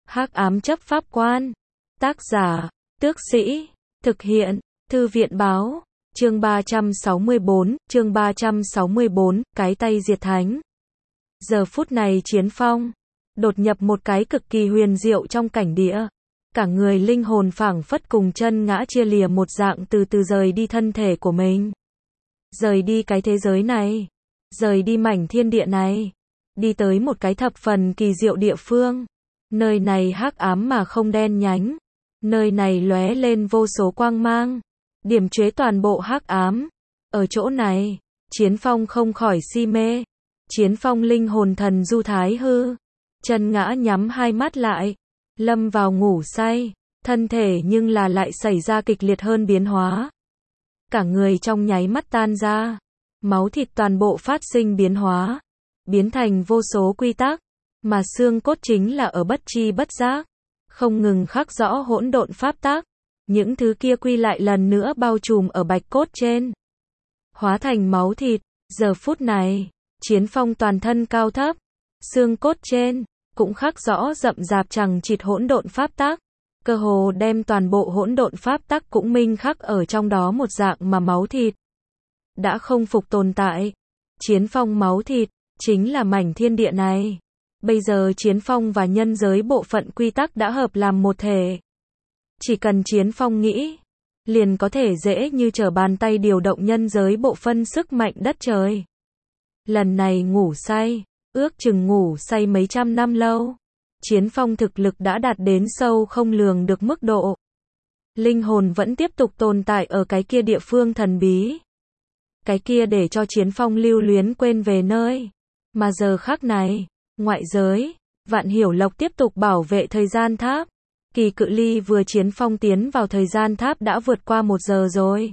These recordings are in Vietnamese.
Hắc ám chấp pháp quan. Tác giả, Tước Sĩ. Thực hiện, Thư viện báo. Chương 364, cái tay diệt thánh. Giờ phút này Chiến Phong đột nhập một cái cực kỳ huyền diệu trong cảnh địa. Cả người linh hồn phảng phất cùng chân ngã chia lìa một dạng từ từ rời đi thân thể của mình. Rời đi cái thế giới này. Rời đi mảnh thiên địa này. Đi tới một cái thập phần kỳ diệu địa phương. Nơi này hắc ám mà không đen nhánh. Nơi này lóe lên vô số quang mang. Điểm chế toàn bộ hắc ám. Ở chỗ này, Chiến Phong không khỏi si mê. Chiến Phong linh hồn thần du thái hư. Chân ngã nhắm hai mắt lại. Lâm vào ngủ say. Thân thể nhưng là lại xảy ra kịch liệt hơn biến hóa. Cả người trong nháy mắt tan ra. Máu thịt toàn bộ phát sinh biến hóa. Biến thành vô số quy tắc. Mà xương cốt chính là ở bất tri bất giác. Không ngừng khắc rõ hỗn độn pháp tắc. Những thứ kia quy lại lần nữa bao trùm ở bạch cốt trên. Hóa thành máu thịt. Giờ phút này, Chiến Phong toàn thân cao thấp. Xương cốt trên, cũng khắc rõ rậm rạp chằng chịt hỗn độn pháp tắc. Cơ hồ đem toàn bộ hỗn độn pháp tắc cũng minh khắc ở trong đó một dạng mà máu thịt. Đã không phục tồn tại. Chiến Phong máu thịt, chính là mảnh thiên địa này. Bây giờ Chiến Phong và nhân giới bộ phận quy tắc đã hợp làm một thể. Chỉ cần Chiến Phong nghĩ, liền có thể dễ như trở bàn tay điều động nhân giới bộ phân sức mạnh đất trời. Lần này ngủ say, ước chừng ngủ say mấy trăm năm lâu. Chiến Phong thực lực đã đạt đến sâu không lường được mức độ. Linh hồn vẫn tiếp tục tồn tại ở cái kia địa phương thần bí. Cái kia để cho Chiến Phong lưu luyến quên về nơi. Mà giờ khắc này, ngoại giới, Vạn Hiểu Lộc tiếp tục bảo vệ thời gian tháp. Kỳ cự ly vừa Chiến Phong tiến vào thời gian tháp đã vượt qua 1 giờ rồi.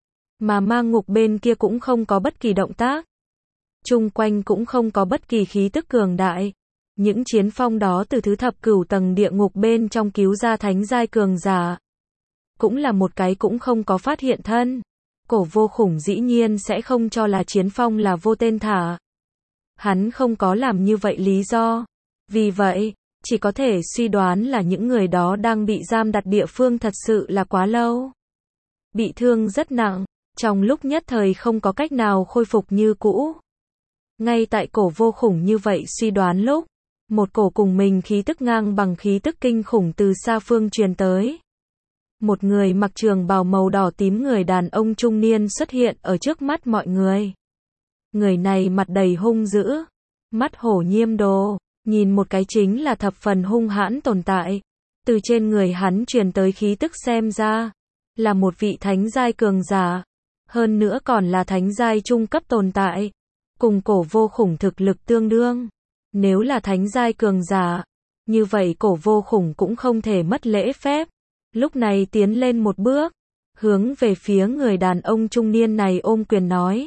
Mà ma ngục bên kia cũng không có bất kỳ động tác. Chung quanh cũng không có bất kỳ khí tức cường đại. Những Chiến Phong đó từ thứ thập cửu tầng địa ngục bên trong cứu ra thánh giai cường giả. Cũng là một cái cũng không có phát hiện thân. Cổ Vô Khủng dĩ nhiên sẽ không cho là Chiến Phong là vô tên thả. Hắn không có làm như vậy lý do. Vì vậy, chỉ có thể suy đoán là những người đó đang bị giam đặt địa phương thật sự là quá lâu. Bị thương rất nặng, trong lúc nhất thời không có cách nào khôi phục như cũ. Ngay tại Cổ Vô Khủng như vậy suy đoán lúc, một cổ cùng mình khí tức ngang bằng khí tức kinh khủng từ xa phương truyền tới. Một người mặc trường bào màu đỏ tím người đàn ông trung niên xuất hiện ở trước mắt mọi người. Người này mặt đầy hung dữ, mắt hổ nhiêm đồ, nhìn một cái chính là thập phần hung hãn tồn tại. Từ trên người hắn truyền tới khí tức xem ra, là một vị thánh giai cường giả. Hơn nữa còn là thánh giai trung cấp tồn tại. Cùng Cổ Vô Khủng thực lực tương đương. Nếu là thánh giai cường giả, như vậy Cổ Vô Khủng cũng không thể mất lễ phép. Lúc này tiến lên một bước, hướng về phía người đàn ông trung niên này ôm quyền nói.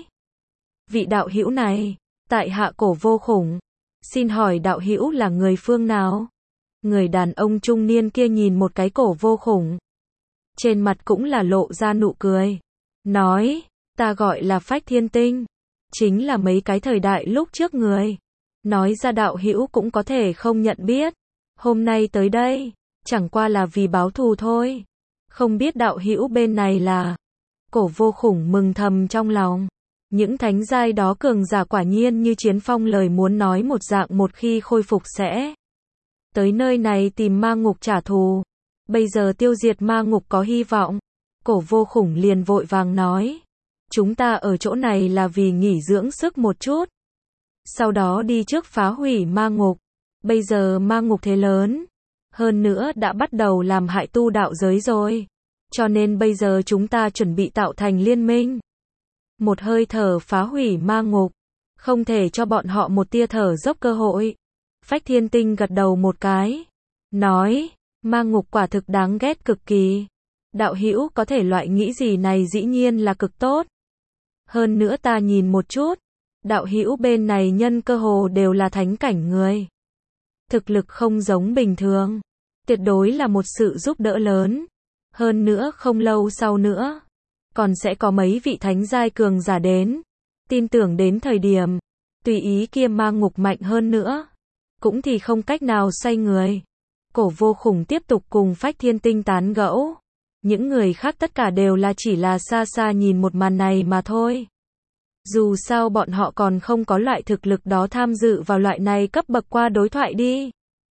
Vị đạo hữu này, tại hạ Cổ Vô Khủng. Xin hỏi đạo hữu là người phương nào? Người đàn ông trung niên kia nhìn một cái Cổ Vô Khủng. Trên mặt cũng là lộ ra nụ cười. Nói, ta gọi là Phách Thiên Tinh. Chính là mấy cái thời đại lúc trước người. Nói ra đạo hữu cũng có thể không nhận biết. Hôm nay tới đây, chẳng qua là vì báo thù thôi. Không biết đạo hữu bên này là. Cổ Vô Khủng mừng thầm trong lòng. Những thánh giai đó cường giả quả nhiên như Chiến Phong lời muốn nói một dạng một khi khôi phục sẽ tới nơi này tìm ma ngục trả thù. Bây giờ tiêu diệt ma ngục có hy vọng. Cổ Vô Khủng liền vội vàng nói. Chúng ta ở chỗ này là vì nghỉ dưỡng sức một chút. Sau đó đi trước phá hủy ma ngục. Bây giờ ma ngục thế lớn. Hơn nữa đã bắt đầu làm hại tu đạo giới rồi. Cho nên bây giờ chúng ta chuẩn bị tạo thành liên minh. Một hơi thở phá hủy ma ngục. Không thể cho bọn họ một tia thở dốc cơ hội. Phách Thiên Tinh gật đầu một cái. Nói, ma ngục quả thực đáng ghét cực kỳ. Đạo hữu có thể loại nghĩ gì này dĩ nhiên là cực tốt. Hơn nữa ta nhìn một chút. Đạo hữu bên này nhân cơ hồ đều là thánh cảnh người. Thực lực không giống bình thường. Tuyệt đối là một sự giúp đỡ lớn. Hơn nữa không lâu sau nữa. Còn sẽ có mấy vị thánh giai cường giả đến. Tin tưởng đến thời điểm. Tùy ý kia ma ngục mạnh hơn nữa. Cũng thì không cách nào xoay người. Cổ Vô Khủng tiếp tục cùng Phách Thiên Tinh tán gẫu. Những người khác tất cả đều chỉ là xa xa nhìn một màn này mà thôi. Dù sao bọn họ còn không có loại thực lực đó tham dự vào loại này cấp bậc qua đối thoại đi.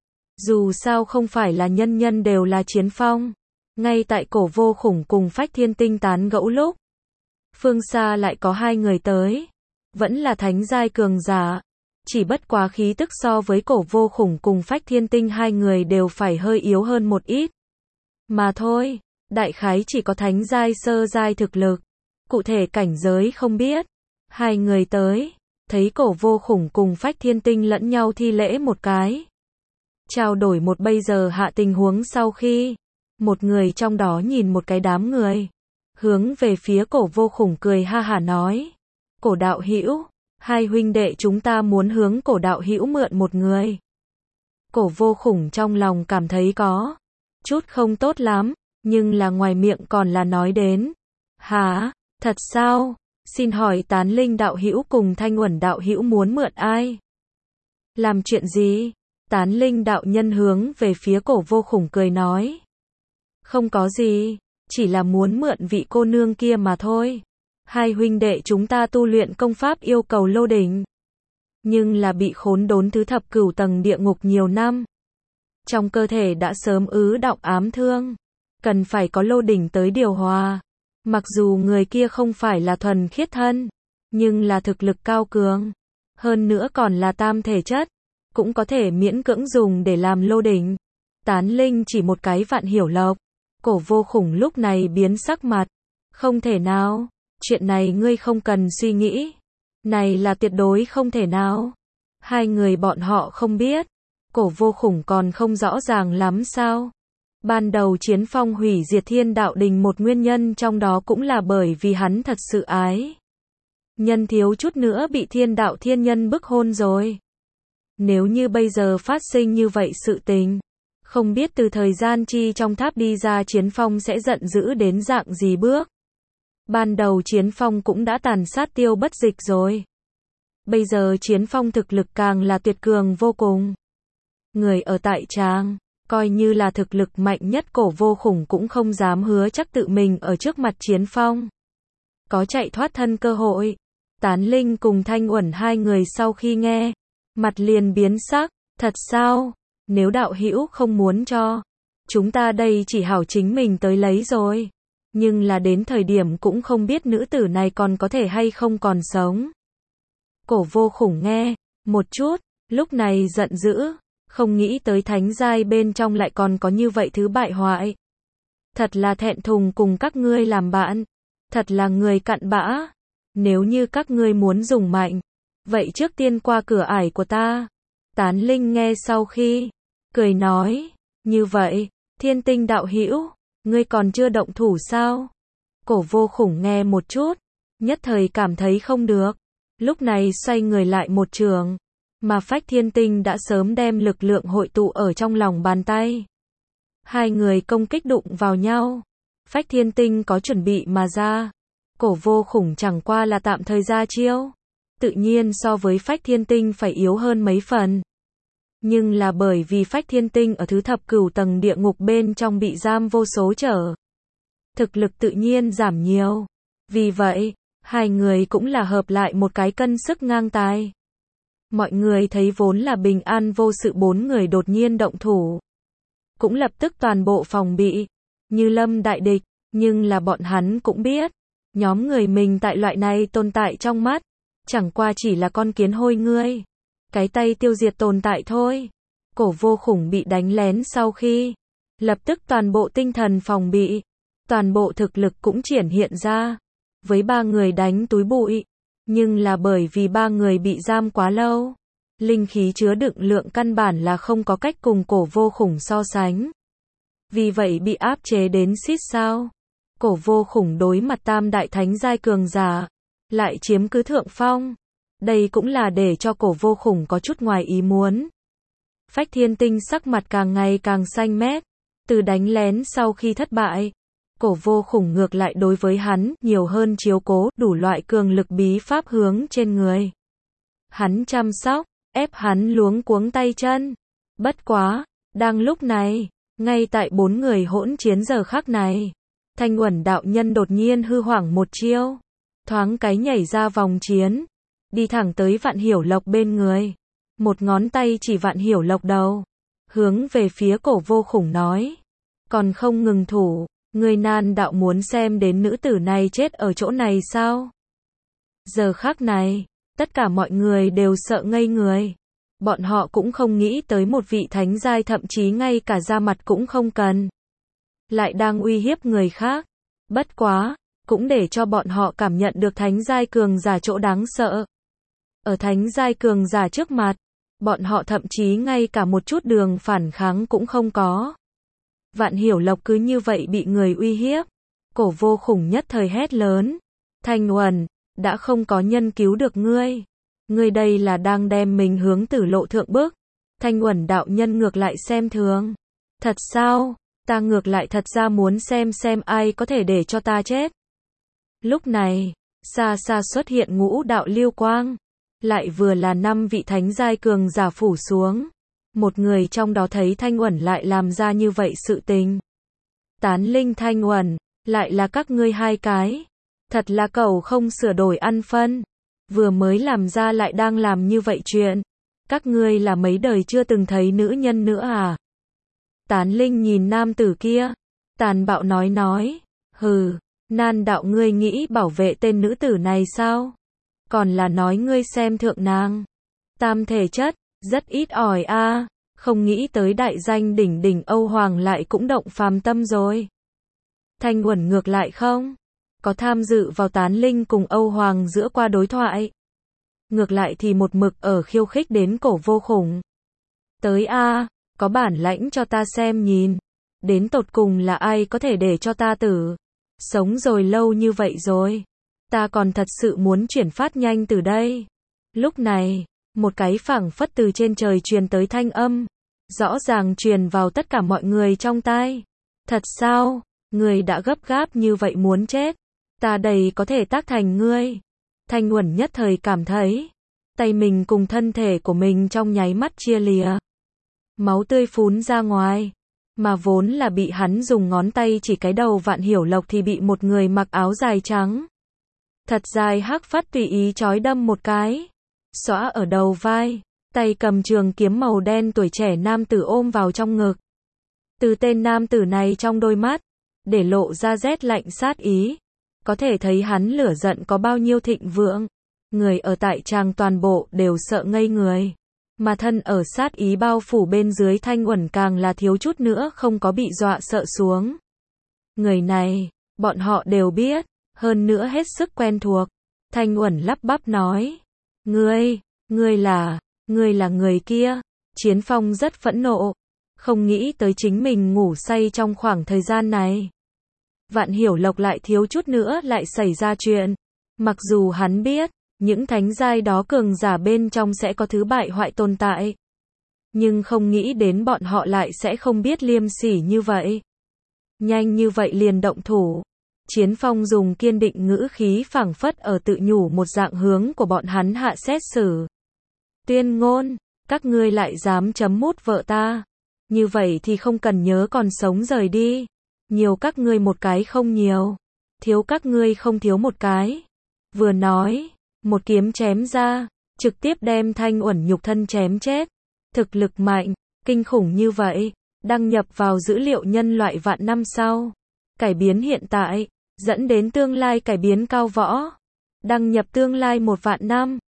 Dù sao không phải là nhân nhân đều là chiến phong. Ngay tại Cổ Vô Khủng cùng Phách Thiên Tinh tán gẫu lúc, phương xa lại có hai người tới. Vẫn là thánh giai cường giả. Chỉ bất quá khí tức so với Cổ Vô Khủng cùng Phách Thiên Tinh hai người đều phải hơi yếu hơn một ít. Mà thôi, đại khái chỉ có thánh giai sơ giai thực lực. Cụ thể cảnh giới không biết. Hai người tới, thấy Cổ Vô Khủng cùng Phách Thiên Tinh lẫn nhau thi lễ một cái. Trao đổi một bây giờ hạ tình huống sau khi, một người trong đó nhìn một cái đám người, hướng về phía Cổ Vô Khủng cười ha hả nói: "Cổ đạo hữu, hai huynh đệ chúng ta muốn hướng Cổ đạo hữu mượn một người." Cổ Vô Khủng trong lòng cảm thấy có chút không tốt lắm, nhưng là ngoài miệng còn là nói đến: "Hả, thật sao? Xin hỏi Tán Linh đạo hữu cùng Thanh Uẩn đạo hữu muốn mượn ai? Làm chuyện gì?" Tán Linh đạo nhân hướng về phía Cổ Vô Khủng cười nói: "Không có gì, chỉ là muốn mượn vị cô nương kia mà thôi. Hai huynh đệ chúng ta tu luyện công pháp yêu cầu lô đỉnh, nhưng là bị khốn đốn thứ thập cửu tầng địa ngục nhiều năm. Trong cơ thể đã sớm ứ đọng ám thương, cần phải có lô đỉnh tới điều hòa. Mặc dù người kia không phải là thuần khiết thân, nhưng là thực lực cao cường, hơn nữa còn là tam thể chất, cũng có thể miễn cưỡng dùng để làm lô đỉnh." Tán Linh chỉ một cái Vạn Hiểu Lộc. Cổ Vô Khủng lúc này biến sắc mặt. "Không thể nào, chuyện này ngươi không cần suy nghĩ. Này là tuyệt đối không thể nào." Hai người bọn họ không biết. Cổ Vô Khủng còn không rõ ràng lắm sao? Ban đầu Chiến Phong hủy diệt Thiên Đạo Đình một nguyên nhân trong đó cũng là bởi vì hắn thật sự ái nhân, thiếu chút nữa bị Thiên Đạo Thiên Nhân bức hôn rồi. Nếu như bây giờ phát sinh như vậy sự tình, không biết từ thời gian chi trong tháp đi ra Chiến Phong sẽ giận dữ đến dạng gì bước. Ban đầu Chiến Phong cũng đã tàn sát Tiêu Bất Dịch rồi. Bây giờ Chiến Phong thực lực càng là tuyệt cường vô cùng. Người ở tại tràng, coi như là thực lực mạnh nhất Cổ Vô Khủng cũng không dám hứa chắc tự mình ở trước mặt Chiến Phong có chạy thoát thân cơ hội. Tán Linh cùng Thanh Uẩn hai người sau khi nghe, mặt liền biến sắc. "Thật sao? Nếu đạo hữu không muốn cho, chúng ta đây chỉ hảo chính mình tới lấy rồi. Nhưng là đến thời điểm cũng không biết nữ tử này còn có thể hay không còn sống." Cổ Vô Khủng nghe một chút, lúc này giận dữ, không nghĩ tới thánh giai bên trong lại còn có như vậy thứ bại hoại. Thật là thẹn thùng cùng các ngươi làm bạn, thật là người cặn bã. Nếu như các ngươi muốn dùng mạnh, vậy trước tiên qua cửa ải của ta. Tán Linh nghe sau khi, cười nói: "Như vậy, Thiên Tinh đạo hữu, ngươi còn chưa động thủ sao?" Cổ Vô Khủng nghe một chút, nhất thời cảm thấy không được. Lúc này xoay người lại một trường, mà Phách Thiên Tinh đã sớm đem lực lượng hội tụ ở trong lòng bàn tay. Hai người công kích đụng vào nhau. Phách Thiên Tinh có chuẩn bị mà ra. Cổ Vô Khủng chẳng qua là tạm thời ra chiêu. Tự nhiên so với Phách Thiên Tinh phải yếu hơn mấy phần. Nhưng là bởi vì Phách Thiên Tinh ở thứ thập cửu tầng địa ngục bên trong bị giam vô số trở. Thực lực tự nhiên giảm nhiều. Vì vậy, hai người cũng là hợp lại một cái cân sức ngang tài. Mọi người thấy vốn là bình an vô sự bốn người đột nhiên động thủ, cũng lập tức toàn bộ phòng bị, như lâm đại địch, nhưng là bọn hắn cũng biết, nhóm người mình tại loại này tồn tại trong mắt, chẳng qua chỉ là con kiến hôi ngươi, cái tay tiêu diệt tồn tại thôi. Cổ Vô Khủng bị đánh lén sau khi, lập tức toàn bộ tinh thần phòng bị, toàn bộ thực lực cũng triển hiện ra, với ba người đánh túi bụi. Nhưng là bởi vì ba người bị giam quá lâu, linh khí chứa đựng lượng căn bản là không có cách cùng Cổ Vô Khủng so sánh. Vì vậy bị áp chế đến xít sao. Cổ Vô Khủng đối mặt tam đại thánh giai cường giả, lại chiếm cứ thượng phong. Đây cũng là để cho Cổ Vô Khủng có chút ngoài ý muốn. Phách Thiên Tinh sắc mặt càng ngày càng xanh mét. Từ đánh lén sau khi thất bại, Cổ Vô Khủng ngược lại đối với hắn nhiều hơn chiếu cố, đủ loại cường lực bí pháp hướng trên người hắn chăm sóc, ép hắn luống cuống tay chân. Bất quá, Đang lúc này, ngay tại 4 người hỗn chiến giờ khắc này, Thanh Uẩn đạo nhân đột nhiên hư hoảng một chiêu, thoáng cái nhảy ra vòng chiến, đi thẳng tới Vạn Hiểu Lộc bên người, một ngón tay chỉ Vạn Hiểu Lộc đầu, hướng về phía Cổ Vô Khủng nói, còn không ngừng thủ, ngươi Nan đạo muốn xem đến nữ tử này chết ở chỗ này sao? Giờ khắc này, tất cả mọi người đều sợ ngây người. Bọn họ cũng không nghĩ tới một vị thánh giai thậm chí ngay cả ra mặt cũng không cần. Lại đang uy hiếp người khác. Bất quá, cũng để cho bọn họ cảm nhận được thánh giai cường giả chỗ đáng sợ. Ở thánh giai cường giả trước mặt, bọn họ thậm chí ngay cả một chút đường phản kháng cũng không có. Vạn Hiểu Lộc cứ như vậy bị người uy hiếp. Cổ Vô Khủng nhất thời hét lớn. Thanh Uẩn, đã không có nhân cứu được ngươi. Ngươi đây là đang đem mình hướng tử lộ thượng bước. Thanh Uẩn đạo nhân ngược lại xem thường. Thật sao? Ta ngược lại thật ra muốn xem ai có thể để cho ta chết. Lúc này, xa xa xuất hiện ngũ đạo lưu quang. Lại vừa là 5 vị thánh giai cường giả phủ xuống. Một người trong đó thấy Thanh Uẩn lại làm ra như vậy sự tình. Tán linh Thanh Uẩn, lại là các ngươi hai cái. Thật là cẩu không sửa đổi ăn phân. Vừa mới làm ra lại đang làm như vậy chuyện. Các ngươi là mấy đời chưa từng thấy nữ nhân nữa à? Tán linh nhìn nam tử kia. Tàn bạo nói. Hừ, Nan đạo ngươi nghĩ bảo vệ tên nữ tử này sao? Còn là nói ngươi xem thượng nàng. Tam thể chất, rất ít ỏi a. Không nghĩ tới đại danh đỉnh đỉnh Âu Hoàng lại cũng động phàm tâm rồi. Thanh Uẩn ngược lại không có tham dự vào Tán linh cùng Âu Hoàng giữa qua đối thoại. Ngược lại thì một mực ở khiêu khích đến Cổ Vô Khủng. Tới a, có bản lãnh cho ta xem nhìn. Đến tột cùng là ai có thể để cho ta tử. Sống rồi lâu như vậy rồi. Ta còn thật sự muốn chuyển phát nhanh từ đây. Lúc này, một cái phảng phất từ trên trời truyền tới thanh âm. Rõ ràng truyền vào tất cả mọi người trong tai. Thật sao? Người đã gấp gáp như vậy muốn chết. Ta đầy có thể tác thành ngươi. Thanh Uẩn nhất thời cảm thấy. Tay mình cùng thân thể của mình trong nháy mắt chia lìa. Máu tươi phún ra ngoài. Mà vốn là bị hắn dùng ngón tay chỉ cái đầu Vạn Hiểu Lộc thì bị một người mặc áo dài trắng. Thật dài hắc phát tùy ý chói đâm một cái. Xõa ở đầu vai. Tay cầm trường kiếm màu đen tuổi trẻ nam tử ôm vào trong ngực. Từ tên nam tử này trong đôi mắt. Để lộ ra rét lạnh sát ý. Có thể thấy hắn lửa giận có bao nhiêu thịnh vượng. Người ở tại tràng toàn bộ đều sợ ngây người. Mà thân ở sát ý bao phủ bên dưới Thanh Uẩn càng là thiếu chút nữa không có bị dọa sợ xuống. Người này, bọn họ đều biết, hơn nữa hết sức quen thuộc. Thanh Uẩn lắp bắp nói. Ngươi là người kia. Chiến Phong rất phẫn nộ. Không nghĩ tới chính mình ngủ say trong khoảng thời gian này. Vạn Hiểu Lộc lại thiếu chút nữa lại xảy ra chuyện. Mặc dù hắn biết, những thánh giai đó cường giả bên trong sẽ có thứ bại hoại tồn tại. Nhưng không nghĩ đến bọn họ lại sẽ không biết liêm sỉ như vậy. Nhanh như vậy liền động thủ. Chiến Phong dùng kiên định ngữ khí phảng phất ở tự nhủ một dạng hướng của bọn hắn hạ xét xử. Tuyên ngôn, các ngươi lại dám chấm mút vợ ta. Như vậy thì không cần nhớ còn sống rời đi. Nhiều các ngươi một cái không nhiều. Thiếu các ngươi không thiếu một cái. Vừa nói, một kiếm chém ra, trực tiếp đem Thanh Uẩn nhục thân chém chết. Thực lực mạnh, kinh khủng như vậy, đăng nhập vào dữ liệu nhân loại vạn năm sau. Cải biến hiện tại, dẫn đến tương lai cải biến cao võ. Đăng nhập tương lai 1 vạn năm.